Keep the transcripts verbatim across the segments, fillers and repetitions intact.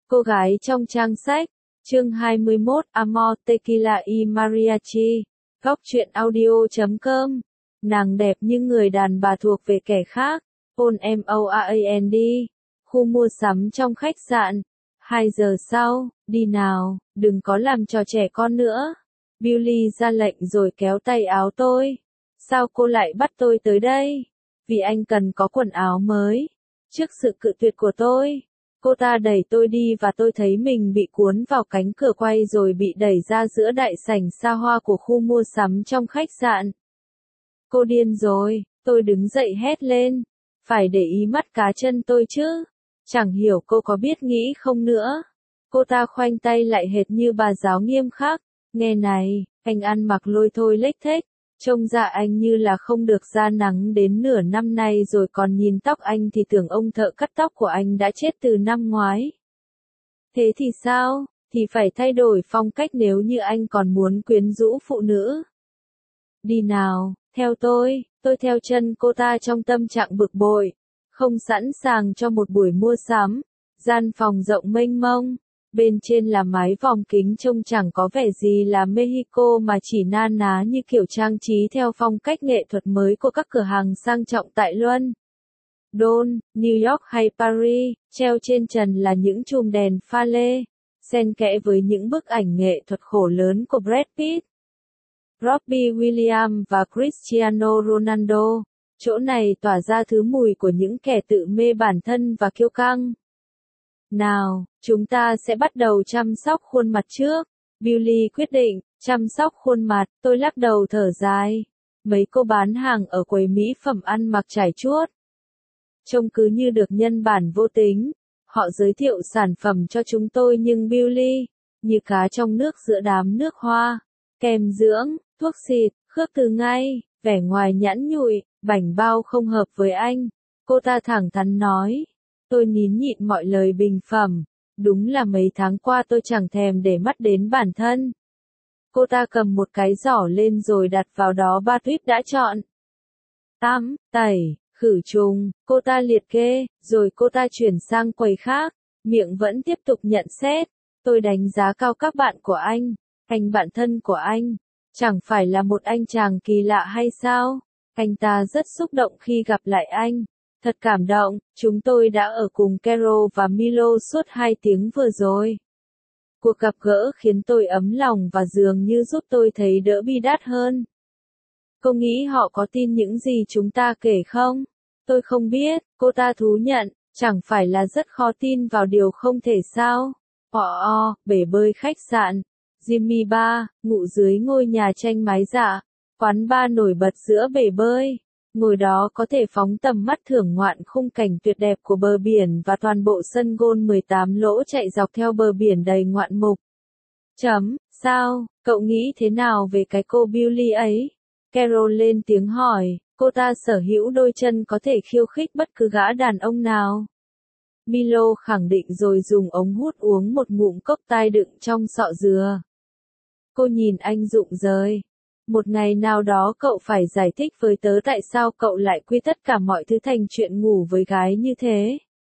Cô gái trong trang sách, chương hai mươi mốt, Amor, Tequila y Mariachi, góc truyện audio chấm com. Nàng đẹp như người đàn bà thuộc về kẻ khác, Paul M O R A N D, khu mua sắm trong khách sạn. Hai giờ sau, đi nào, đừng có làm trò trẻ con nữa. Billy ra lệnh rồi kéo tay áo tôi. Sao cô lại bắt tôi tới đây? Vì anh cần có quần áo mới. Trước sự cự tuyệt của tôi, cô ta đẩy tôi đi và tôi thấy mình bị cuốn vào cánh cửa quay rồi bị đẩy ra giữa đại sảnh xa hoa của khu mua sắm trong khách sạn. Cô điên rồi, tôi đứng dậy hét lên. Phải để ý mắt cá chân tôi chứ. Chẳng hiểu cô có biết nghĩ không nữa. Cô ta khoanh tay lại hệt như bà giáo nghiêm khắc. Nghe này, anh ăn mặc lôi thôi lếch thếch. Trông ra anh như là không được ra nắng đến nửa năm nay rồi, còn nhìn tóc anh thì tưởng ông thợ cắt tóc của anh đã chết từ năm ngoái. Thế thì sao? Thì phải thay đổi phong cách nếu như anh còn muốn quyến rũ phụ nữ. Đi nào, theo tôi. Tôi theo chân cô ta trong tâm trạng bực bội, không sẵn sàng cho một buổi mua sắm. Gian phòng rộng mênh mông, bên trên là mái vòm kính trông chẳng có vẻ gì là Mexico mà chỉ na ná như kiểu trang trí theo phong cách nghệ thuật mới của các cửa hàng sang trọng tại Luân, Đôn, New York hay Paris. Treo trên trần là những chùm đèn pha lê, xen kẽ với những bức ảnh nghệ thuật khổ lớn của Brad Pitt, Robbie Williams và Cristiano Ronaldo. Chỗ này tỏa ra thứ mùi của những kẻ tự mê bản thân và kiêu căng. Nào, chúng ta sẽ bắt đầu chăm sóc khuôn mặt trước. Billy quyết định, chăm sóc khuôn mặt. Tôi lắc đầu thở dài. Mấy cô bán hàng ở quầy mỹ phẩm ăn mặc trải chuốt, trông cứ như được nhân bản vô tính. Họ giới thiệu sản phẩm cho chúng tôi nhưng Billy, như cá trong nước giữa đám nước hoa. Kem dưỡng, thuốc xịt, khước từ ngay, vẻ ngoài nhẵn nhụi, bảnh bao không hợp với anh. Cô ta thẳng thắn nói. Tôi nín nhịn mọi lời bình phẩm. Đúng là mấy tháng qua tôi chẳng thèm để mắt đến bản thân. Cô ta cầm một cái giỏ lên rồi đặt vào đó ba tuyếp đã chọn. Tắm, tẩy, khử trùng, cô ta liệt kê, rồi cô ta chuyển sang quầy khác, miệng vẫn tiếp tục nhận xét. Tôi đánh giá cao các bạn của anh, anh bạn thân của anh, chẳng phải là một anh chàng kỳ lạ hay sao? Anh ta rất xúc động khi gặp lại anh. Thật cảm động, chúng tôi đã ở cùng Carol và Milo suốt hai tiếng vừa rồi. Cuộc gặp gỡ khiến tôi ấm lòng và dường như giúp tôi thấy đỡ bi đát hơn. Cô nghĩ họ có tin những gì chúng ta kể không? Tôi không biết, cô ta thú nhận, chẳng phải là rất khó tin vào điều không thể sao? Ồ, oh, bể bơi khách sạn, Jimmy Bar, ngụ dưới ngôi nhà tranh mái dạ, quán bar nổi bật giữa bể bơi. Ngồi đó có thể phóng tầm mắt thưởng ngoạn khung cảnh tuyệt đẹp của bờ biển và toàn bộ sân golf mười tám lỗ chạy dọc theo bờ biển đầy ngoạn mục. Chấm, sao, cậu nghĩ thế nào về cái cô Billy ấy? Carol lên tiếng hỏi, cô ta sở hữu đôi chân có thể khiêu khích bất cứ gã đàn ông nào. Milo khẳng định rồi dùng ống hút uống một ngụm cốc tai đựng trong sọ dừa. Cô nhìn anh rụng rời. Một ngày nào đó cậu phải giải thích với tớ tại sao cậu lại quy tất cả mọi thứ thành chuyện ngủ với gái như thế.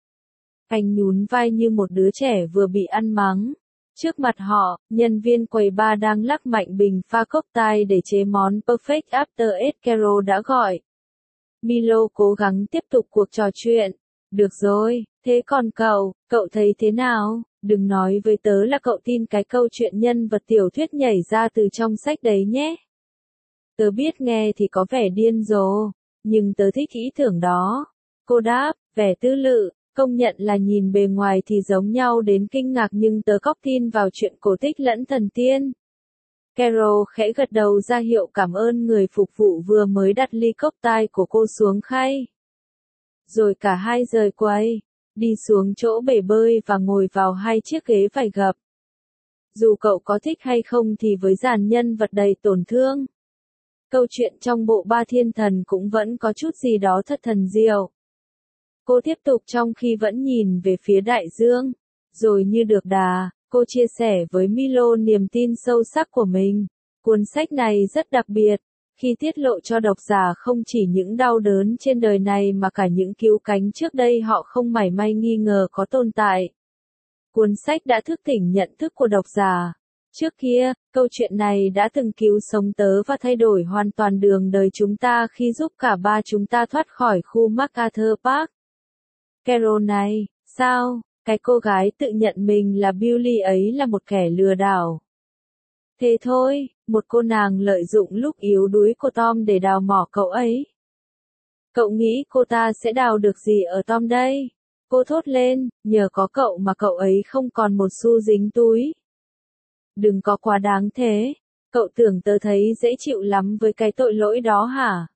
Anh nhún vai như một đứa trẻ vừa bị ăn mắng. Trước mặt họ, nhân viên quầy bar đang lắc mạnh bình pha cocktail để chế món Perfect After Eight Carol đã gọi. Milo cố gắng tiếp tục cuộc trò chuyện. Được rồi, thế còn cậu, cậu thấy thế nào? Đừng nói với tớ là cậu tin cái câu chuyện nhân vật tiểu thuyết nhảy ra từ trong sách đấy nhé. Tớ biết nghe thì có vẻ điên rồ, nhưng tớ thích ý tưởng đó. Cô đáp, vẻ tư lự, công nhận là nhìn bề ngoài thì giống nhau đến kinh ngạc nhưng tớ cóc tin vào chuyện cổ tích lẫn thần tiên. Carol khẽ gật đầu ra hiệu cảm ơn người phục vụ vừa mới đặt ly cocktail của cô xuống khay. Rồi cả hai rời quầy, đi xuống chỗ bể bơi và ngồi vào hai chiếc ghế vải gập. Dù cậu có thích hay không thì với dàn nhân vật đầy tổn thương, câu chuyện trong bộ Ba Thiên Thần cũng vẫn có chút gì đó thật thần diệu. Cô tiếp tục trong khi vẫn nhìn về phía đại dương. Rồi như được đà, cô chia sẻ với Milo niềm tin sâu sắc của mình. Cuốn sách này rất đặc biệt, khi tiết lộ cho độc giả không chỉ những đau đớn trên đời này mà cả những cứu cánh trước đây họ không mảy may nghi ngờ có tồn tại. Cuốn sách đã thức tỉnh nhận thức của độc giả. Trước kia, câu chuyện này đã từng cứu sống tớ và thay đổi hoàn toàn đường đời chúng ta khi giúp cả ba chúng ta thoát khỏi khu MacArthur Park. Carol này, sao, cái cô gái tự nhận mình là Billy ấy là một kẻ lừa đảo. Thế thôi, một cô nàng lợi dụng lúc yếu đuối của Tom để đào mỏ cậu ấy. Cậu nghĩ cô ta sẽ đào được gì ở Tom đây? Cô thốt lên, nhờ có cậu mà cậu ấy không còn một xu dính túi. Đừng có quá đáng thế, cậu tưởng tớ thấy dễ chịu lắm với cái tội lỗi đó hả?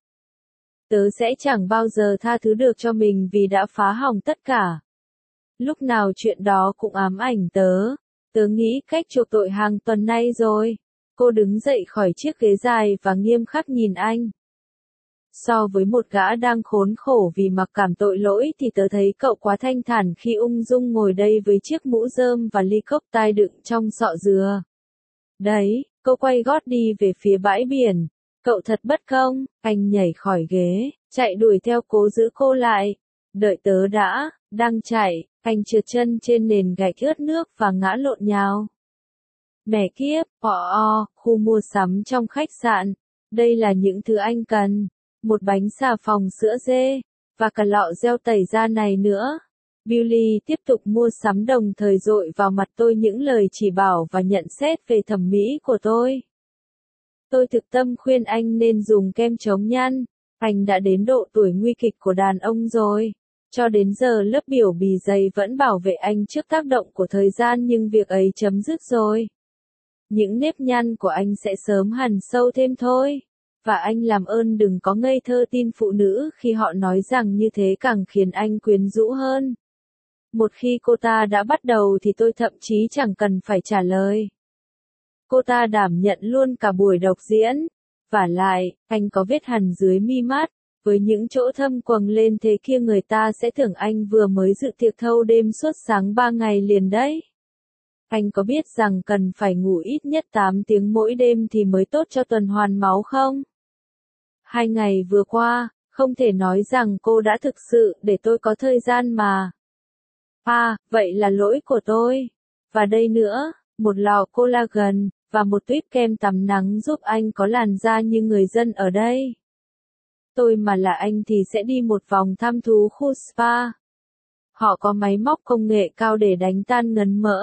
Tớ sẽ chẳng bao giờ tha thứ được cho mình vì đã phá hỏng tất cả. Lúc nào chuyện đó cũng ám ảnh tớ. Tớ nghĩ cách chuộc tội hàng tuần nay rồi. Cô đứng dậy khỏi chiếc ghế dài và nghiêm khắc nhìn anh. So với một gã đang khốn khổ vì mặc cảm tội lỗi thì tớ thấy cậu quá thanh thản khi ung dung ngồi đây với chiếc mũ rơm và ly cốc tai đựng trong sọ dừa. Đấy, cô quay gót đi về phía bãi biển. Cậu thật bất công, anh nhảy khỏi ghế, chạy đuổi theo cố giữ cô lại. Đợi tớ đã, đang chạy, anh trượt chân trên nền gạch ướt nước và ngã lộn nhào. Mẹ kiếp, o o, khu mua sắm trong khách sạn. Đây là những thứ anh cần. Một bánh xà phòng sữa dê, và cả lọ gel tẩy da này nữa. Billy tiếp tục mua sắm đồng thời dội vào mặt tôi những lời chỉ bảo và nhận xét về thẩm mỹ của tôi. Tôi thực tâm khuyên anh nên dùng kem chống nhăn. Anh đã đến độ tuổi nguy kịch của đàn ông rồi. Cho đến giờ lớp biểu bì dày vẫn bảo vệ anh trước tác động của thời gian nhưng việc ấy chấm dứt rồi. Những nếp nhăn của anh sẽ sớm hằn sâu thêm thôi. Và anh làm ơn đừng có ngây thơ tin phụ nữ khi họ nói rằng như thế càng khiến anh quyến rũ hơn. Một khi cô ta đã bắt đầu thì tôi thậm chí chẳng cần phải trả lời. Cô ta đảm nhận luôn cả buổi đọc diễn. Vả lại, anh có vết hằn dưới mi mắt, với những chỗ thâm quầng lên thế kia người ta sẽ tưởng anh vừa mới dự tiệc thâu đêm suốt sáng ba ngày liền đấy. Anh có biết rằng cần phải ngủ ít nhất tám tiếng mỗi đêm thì mới tốt cho tuần hoàn máu không? Hai ngày vừa qua, không thể nói rằng cô đã thực sự để tôi có thời gian mà. À, vậy là lỗi của tôi. Và đây nữa, một lọ collagen, và một tuýp kem tắm nắng giúp anh có làn da như người dân ở đây. Tôi mà là anh thì sẽ đi một vòng thăm thú khu spa. Họ có máy móc công nghệ cao để đánh tan ngấn mỡ.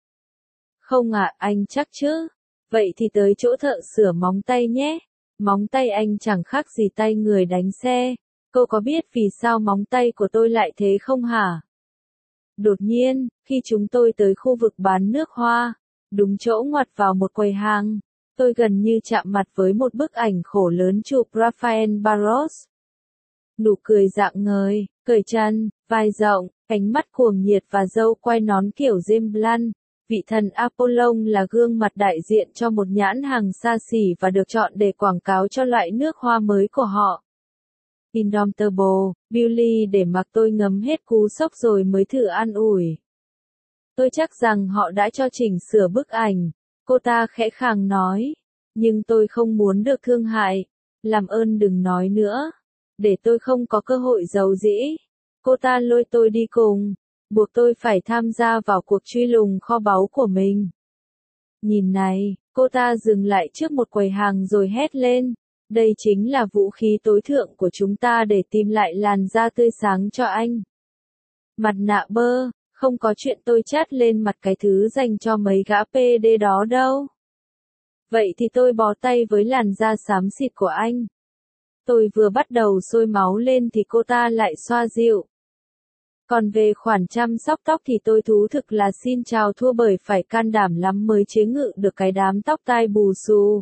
Không ạ, à, anh chắc chứ. Vậy thì tới chỗ thợ sửa móng tay nhé. Móng tay anh chẳng khác gì tay người đánh xe. Cô có biết vì sao móng tay của tôi lại thế không hả? Đột nhiên, khi chúng tôi tới khu vực bán nước hoa, đúng chỗ ngoặt vào một quầy hàng, tôi gần như chạm mặt với một bức ảnh khổ lớn chụp Rafael Barros. Nụ cười rạng ngời, cởi chân, vai rộng, cánh mắt cuồng nhiệt và râu quai nón kiểu James Blunt. Vị thần Apollon là gương mặt đại diện cho một nhãn hàng xa xỉ và được chọn để quảng cáo cho loại nước hoa mới của họ. Indomitable, Billy để mặc tôi ngấm hết cú sốc rồi mới thử an ủi. Tôi chắc rằng họ đã cho chỉnh sửa bức ảnh, cô ta khẽ khàng nói. Nhưng tôi không muốn được thương hại. Làm ơn đừng nói nữa. Để tôi không có cơ hội giấu dĩ. Cô ta lôi tôi đi cùng. Buộc tôi phải tham gia vào cuộc truy lùng kho báu của mình. Nhìn này, cô ta dừng lại trước một quầy hàng rồi hét lên. Đây chính là vũ khí tối thượng của chúng ta để tìm lại làn da tươi sáng cho anh. Mặt nạ bơ, không có chuyện tôi chát lên mặt cái thứ dành cho mấy gã pê đê đó đâu. Vậy thì tôi bó tay với làn da xám xịt của anh. Tôi vừa bắt đầu sôi máu lên thì cô ta lại xoa dịu. Còn về khoản chăm sóc tóc thì tôi thú thực là xin chào thua bởi phải can đảm lắm mới chế ngự được cái đám tóc tai bù xù.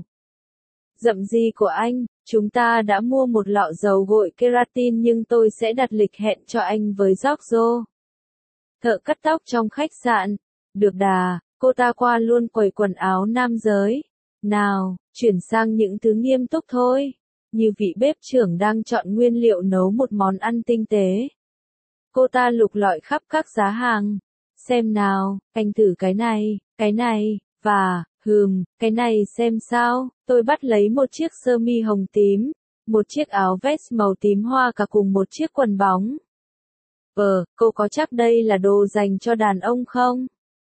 Dậm gì của anh, chúng ta đã mua một lọ dầu gội keratin nhưng tôi sẽ đặt lịch hẹn cho anh với Giorgio. Thợ cắt tóc trong khách sạn. Được đà, cô ta qua luôn quầy quần áo nam giới. Nào, chuyển sang những thứ nghiêm túc thôi. Như vị bếp trưởng đang chọn nguyên liệu nấu một món ăn tinh tế. Cô ta lục lọi khắp các giá hàng. Xem nào, anh thử cái này, cái này, và, hừm, cái này xem sao. Tôi bắt lấy một chiếc sơ mi hồng tím, một chiếc áo vest màu tím hoa cả cùng một chiếc quần bóng. Ờ, cô có chắc đây là đồ dành cho đàn ông không?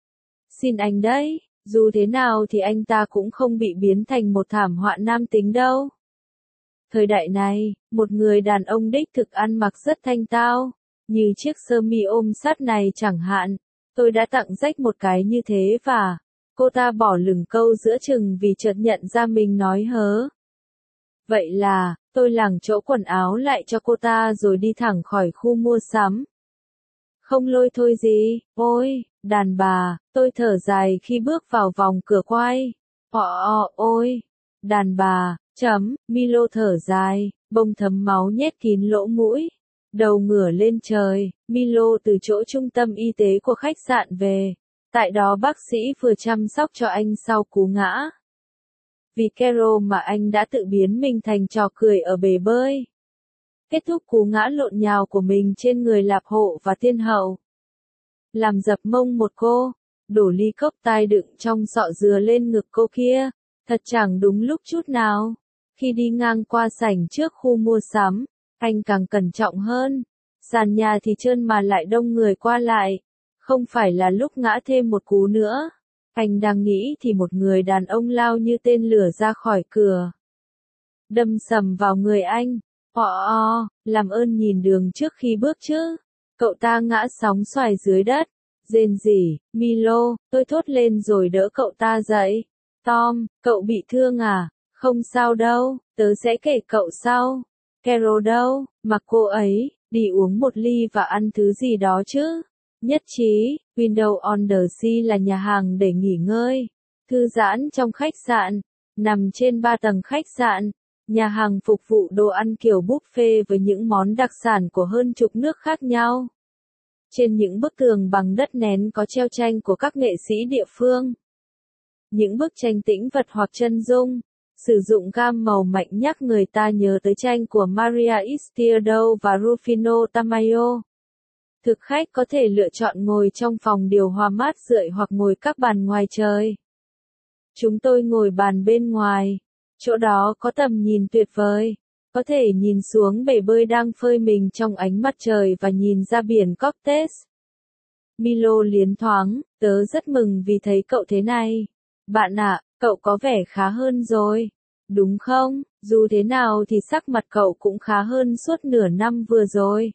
Xin anh đấy, dù thế nào thì anh ta cũng không bị biến thành một thảm họa nam tính đâu. Thời đại này, một người đàn ông đích thực ăn mặc rất thanh tao, như chiếc sơ mi ôm sát này chẳng hạn, tôi đã tặng Jack một cái như thế và cô ta bỏ lửng câu giữa chừng vì chợt nhận ra mình nói hớ. Vậy là, tôi lảng chỗ quần áo lại cho cô ta rồi đi thẳng khỏi khu mua sắm. Không lôi thôi gì, ôi, đàn bà, tôi thở dài khi bước vào vòng cửa quay. Ồ, ôi, đàn bà, chấm, Milo thở dài, bông thấm máu nhét kín lỗ mũi. Đầu ngửa lên trời, Milo từ chỗ trung tâm y tế của khách sạn về. Tại đó bác sĩ vừa chăm sóc cho anh sau cú ngã. Vì Carol mà anh đã tự biến mình thành trò cười ở bể bơi. Kết thúc cú ngã lộn nhào của mình trên người Lạp Hộ và Thiên Hậu. Làm dập mông một cô, đổ ly cốc tai đựng trong sọ dừa lên ngực cô kia, thật chẳng đúng lúc chút nào. Khi đi ngang qua sảnh trước khu mua sắm, anh càng cẩn trọng hơn. Sàn nhà thì trơn mà lại đông người qua lại. Không phải là lúc ngã thêm một cú nữa. Anh đang nghĩ thì một người đàn ông lao như tên lửa ra khỏi cửa. Đâm sầm vào người anh. Ồ, ồ, làm ơn nhìn đường trước khi bước chứ. Cậu ta ngã sóng xoài dưới đất. Rên rỉ, Milo, tôi thốt lên rồi đỡ cậu ta dậy. Tom, cậu bị thương à? Không sao đâu, tớ sẽ kể cậu sau. Carol đâu, mặc cô ấy, đi uống một ly và ăn thứ gì đó chứ. Nhất trí, Window on the Sea là nhà hàng để nghỉ ngơi, thư giãn trong khách sạn, nằm trên ba tầng khách sạn. Nhà hàng phục vụ đồ ăn kiểu buffet với những món đặc sản của hơn chục nước khác nhau. Trên những bức tường bằng đất nén có treo tranh của các nghệ sĩ địa phương. Những bức tranh tĩnh vật hoặc chân dung, sử dụng gam màu mạnh nhắc người ta nhớ tới tranh của Maria Izquierdo và Rufino Tamayo. Thực khách có thể lựa chọn ngồi trong phòng điều hòa mát rượi hoặc ngồi các bàn ngoài trời. Chúng tôi ngồi bàn bên ngoài. Chỗ đó có tầm nhìn tuyệt vời. Có thể nhìn xuống bể bơi đang phơi mình trong ánh mặt trời và nhìn ra biển Cortez. Milo liến thoáng, tớ rất mừng vì thấy cậu thế này. Bạn ạ, cậu có vẻ khá hơn rồi. Đúng không? Dù thế nào thì sắc mặt cậu cũng khá hơn suốt nửa năm vừa rồi.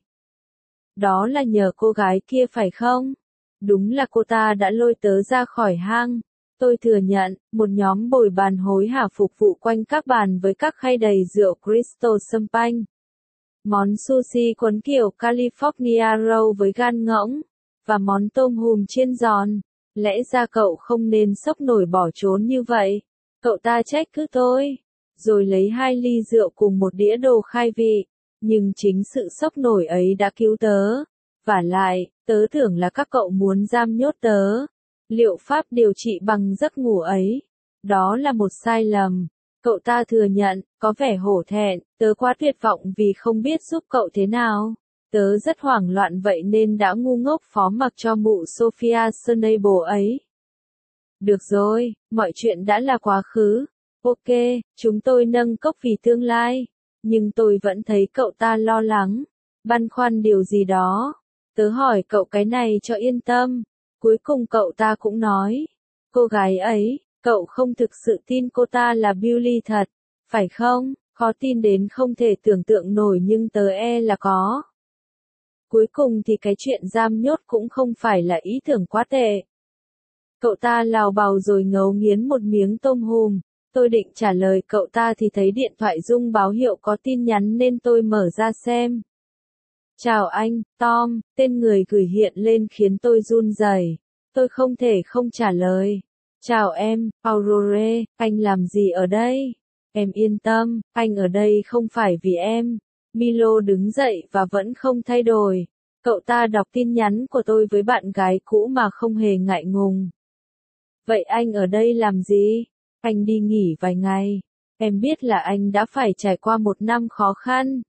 Đó là nhờ cô gái kia phải không? Đúng là cô ta đã lôi tớ ra khỏi hang. Tôi thừa nhận, một nhóm bồi bàn hối hả phục vụ quanh các bàn với các khay đầy rượu Crystal Champagne. Món sushi cuốn kiểu California Roll với gan ngỗng, và món tôm hùm chiên giòn. Lẽ ra cậu không nên sốc nổi bỏ trốn như vậy. Cậu ta trách cứ tôi. Rồi lấy hai ly rượu cùng một đĩa đồ khai vị. Nhưng chính sự sốc nổi ấy đã cứu tớ. Vả lại, tớ tưởng là các cậu muốn giam nhốt tớ. Liệu pháp điều trị bằng giấc ngủ ấy? Đó là một sai lầm. Cậu ta thừa nhận, có vẻ hổ thẹn, tớ quá tuyệt vọng vì không biết giúp cậu thế nào. Tớ rất hoảng loạn vậy nên đã ngu ngốc phó mặc cho mụ Sophia Snable ấy. Được rồi, mọi chuyện đã là quá khứ. Ok, chúng tôi nâng cốc vì tương lai. Nhưng tôi vẫn thấy cậu ta lo lắng, băn khoăn điều gì đó. Tớ hỏi cậu cái này cho yên tâm. Cuối cùng cậu ta cũng nói. Cô gái ấy, cậu không thực sự tin cô ta là Billy thật, phải không? Khó tin đến không thể tưởng tượng nổi nhưng tớ e là có. Cuối cùng thì cái chuyện giam nhốt cũng không phải là ý tưởng quá tệ. Cậu ta lào bào rồi ngấu nghiến một miếng tôm hùm. Tôi định trả lời cậu ta thì thấy điện thoại rung báo hiệu có tin nhắn nên tôi mở ra xem. Chào anh, Tom, tên người gửi hiện lên khiến tôi run rẩy. Tôi không thể không trả lời. Chào em, Aurore, anh làm gì ở đây? Em yên tâm, anh ở đây không phải vì em. Milo đứng dậy và vẫn không thay đổi. Cậu ta đọc tin nhắn của tôi với bạn gái cũ mà không hề ngại ngùng. Vậy anh ở đây làm gì? Anh đi nghỉ vài ngày. Em biết là anh đã phải trải qua một năm khó khăn.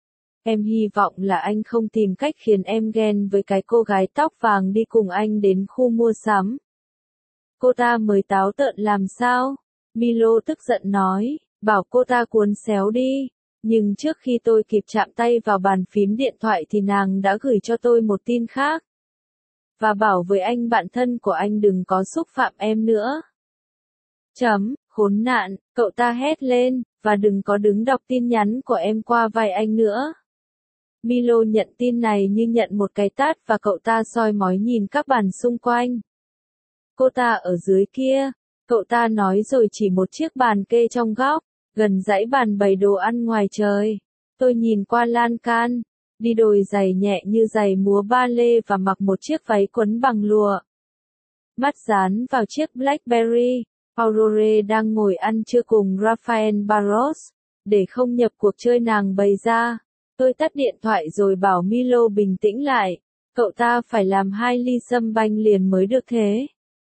Em hy vọng là anh không tìm cách khiến em ghen với cái cô gái tóc vàng đi cùng anh đến khu mua sắm. Cô ta mới táo tợn làm sao? Milo tức giận nói, bảo cô ta cuốn xéo đi. Nhưng trước khi tôi kịp chạm tay vào bàn phím điện thoại thì nàng đã gửi cho tôi một tin khác. và bảo với anh bạn thân của anh đừng có xúc phạm em nữa. Chấm, khốn nạn, cậu ta hét lên, và đừng có đứng đọc tin nhắn của em qua vai anh nữa. Milo nhận tin này như nhận một cái tát và cậu ta soi mói nhìn các bàn xung quanh. Cô ta ở dưới kia, cậu ta nói rồi chỉ một chiếc bàn kê trong góc, gần dãy bàn bày đồ ăn ngoài trời. Tôi nhìn qua lan can, đi đôi giày nhẹ như giày múa ba lê và mặc một chiếc váy quấn bằng lụa. Mắt dán vào chiếc Blackberry, Aurore đang ngồi ăn trưa cùng Rafael Barros, để không nhập cuộc chơi nàng bày ra. Tôi tắt điện thoại rồi bảo Milo bình tĩnh lại, cậu ta phải làm hai ly sâm banh liền mới được thế.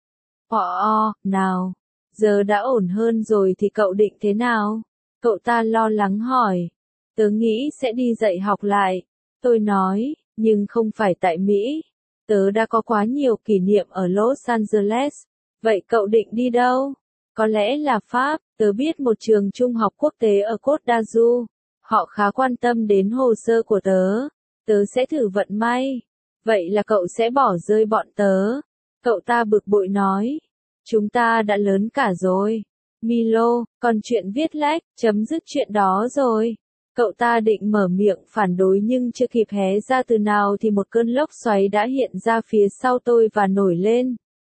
Ồ, nào, giờ đã ổn hơn rồi thì cậu định thế nào? Cậu ta lo lắng hỏi. Tớ nghĩ sẽ đi dạy học lại. Tôi nói, nhưng không phải tại Mỹ. Tớ đã có quá nhiều kỷ niệm ở Los Angeles. Vậy cậu định đi đâu? Có lẽ là Pháp, tớ biết một trường trung học quốc tế ở Côte d'Azur. Họ khá quan tâm đến hồ sơ của tớ. Tớ sẽ thử vận may. Vậy là cậu sẽ bỏ rơi bọn tớ. Cậu ta bực bội nói. Chúng ta đã lớn cả rồi. Milo, còn chuyện viết lách, chấm dứt chuyện đó rồi. Cậu ta định mở miệng phản đối nhưng chưa kịp hé ra từ nào thì một cơn lốc xoáy đã hiện ra phía sau tôi và nổi lên.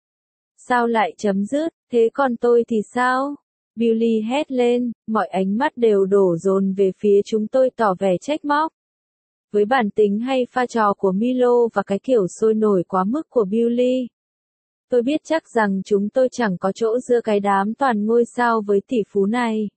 Sao lại chấm dứt, thế còn tôi thì sao? Billy hét lên, mọi ánh mắt đều đổ dồn về phía chúng tôi tỏ vẻ trách móc. Với bản tính hay pha trò của Milo và cái kiểu sôi nổi quá mức của Billy, tôi biết chắc rằng chúng tôi chẳng có chỗ giữa cái đám toàn ngôi sao với tỷ phú này.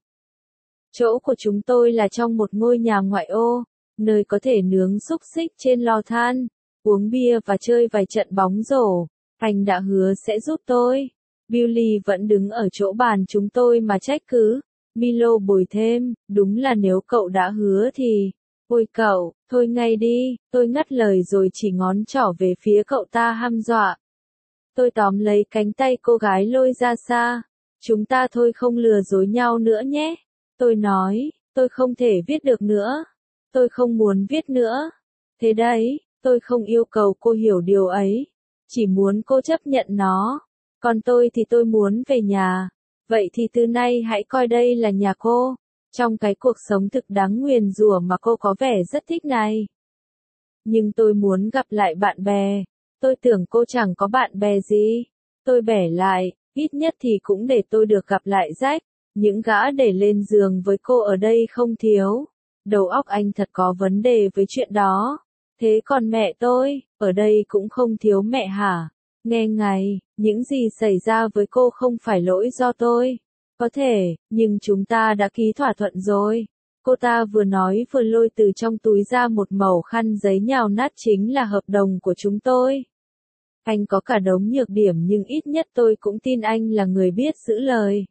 Chỗ của chúng tôi là trong một ngôi nhà ngoại ô, nơi có thể nướng xúc xích trên lò than, uống bia và chơi vài trận bóng rổ. Anh đã hứa sẽ giúp tôi. Billy vẫn đứng ở chỗ bàn chúng tôi mà trách cứ. Milo bồi thêm, đúng là nếu cậu đã hứa thì... Ôi cậu, thôi ngay đi, tôi ngắt lời rồi chỉ ngón trỏ về phía cậu ta hăm dọa. Tôi tóm lấy cánh tay cô gái lôi ra xa. Chúng ta thôi không lừa dối nhau nữa nhé. Tôi nói, tôi không thể viết được nữa. Tôi không muốn viết nữa. Thế đấy, tôi không yêu cầu cô hiểu điều ấy. Chỉ muốn cô chấp nhận nó. Còn tôi thì tôi muốn về nhà. Vậy thì từ nay hãy coi đây là nhà cô. Trong cái cuộc sống thực đáng nguyền rủa mà cô có vẻ rất thích này. Nhưng tôi muốn gặp lại bạn bè. Tôi tưởng cô chẳng có bạn bè gì. Tôi bẻ lại, ít nhất thì cũng để tôi được gặp lại Jack. Những gã để lên giường với cô ở đây không thiếu. Đầu óc anh thật có vấn đề với chuyện đó. Thế còn mẹ tôi, ở đây cũng không thiếu mẹ hả? Nghe ngay, những gì xảy ra với cô không phải lỗi do tôi. Có thể, nhưng chúng ta đã ký thỏa thuận rồi. Cô ta vừa nói vừa lôi từ trong túi ra một mẩu khăn giấy nhào nát chính là hợp đồng của chúng tôi. Anh có cả đống nhược điểm nhưng ít nhất tôi cũng tin anh là người biết giữ lời.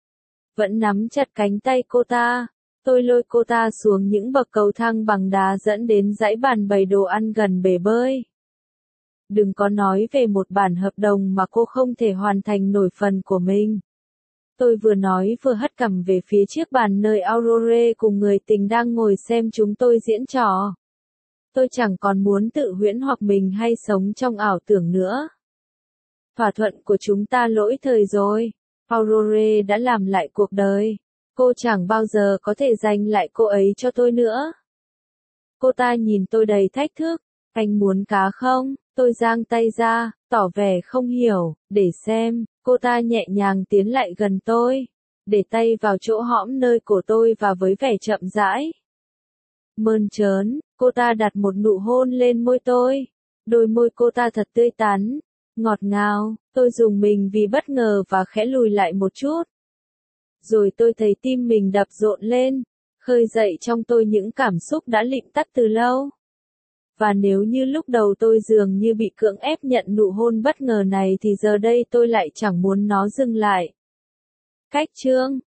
Vẫn nắm chặt cánh tay cô ta. Tôi lôi cô ta xuống những bậc cầu thang bằng đá dẫn đến dãy bàn bày đồ ăn gần bể bơi. Đừng có nói về một bản hợp đồng mà cô không thể hoàn thành nổi phần của mình. Tôi vừa nói vừa hất cằm về phía chiếc bàn nơi Aurore cùng người tình đang ngồi xem chúng tôi diễn trò. Tôi chẳng còn muốn tự huyễn hoặc mình hay sống trong ảo tưởng nữa. Thỏa thuận của chúng ta lỗi thời rồi. Aurore đã làm lại cuộc đời. Cô chẳng bao giờ có thể giành lại cô ấy cho tôi nữa. Cô ta nhìn tôi đầy thách thức. Anh muốn cá không? Tôi giang tay ra, tỏ vẻ không hiểu, để xem. Cô ta nhẹ nhàng tiến lại gần tôi, để tay vào chỗ hõm nơi cổ tôi và với vẻ chậm rãi. Mơn trớn, cô ta đặt một nụ hôn lên môi tôi. Đôi môi cô ta thật tươi tắn, ngọt ngào. Tôi rùng mình vì bất ngờ và khẽ lùi lại một chút. Rồi tôi thấy tim mình đập rộn lên, khơi dậy trong tôi những cảm xúc đã lịm tắt từ lâu. Và nếu như lúc đầu tôi dường như bị cưỡng ép nhận nụ hôn bất ngờ này thì giờ đây tôi lại chẳng muốn nó dừng lại. Cách chương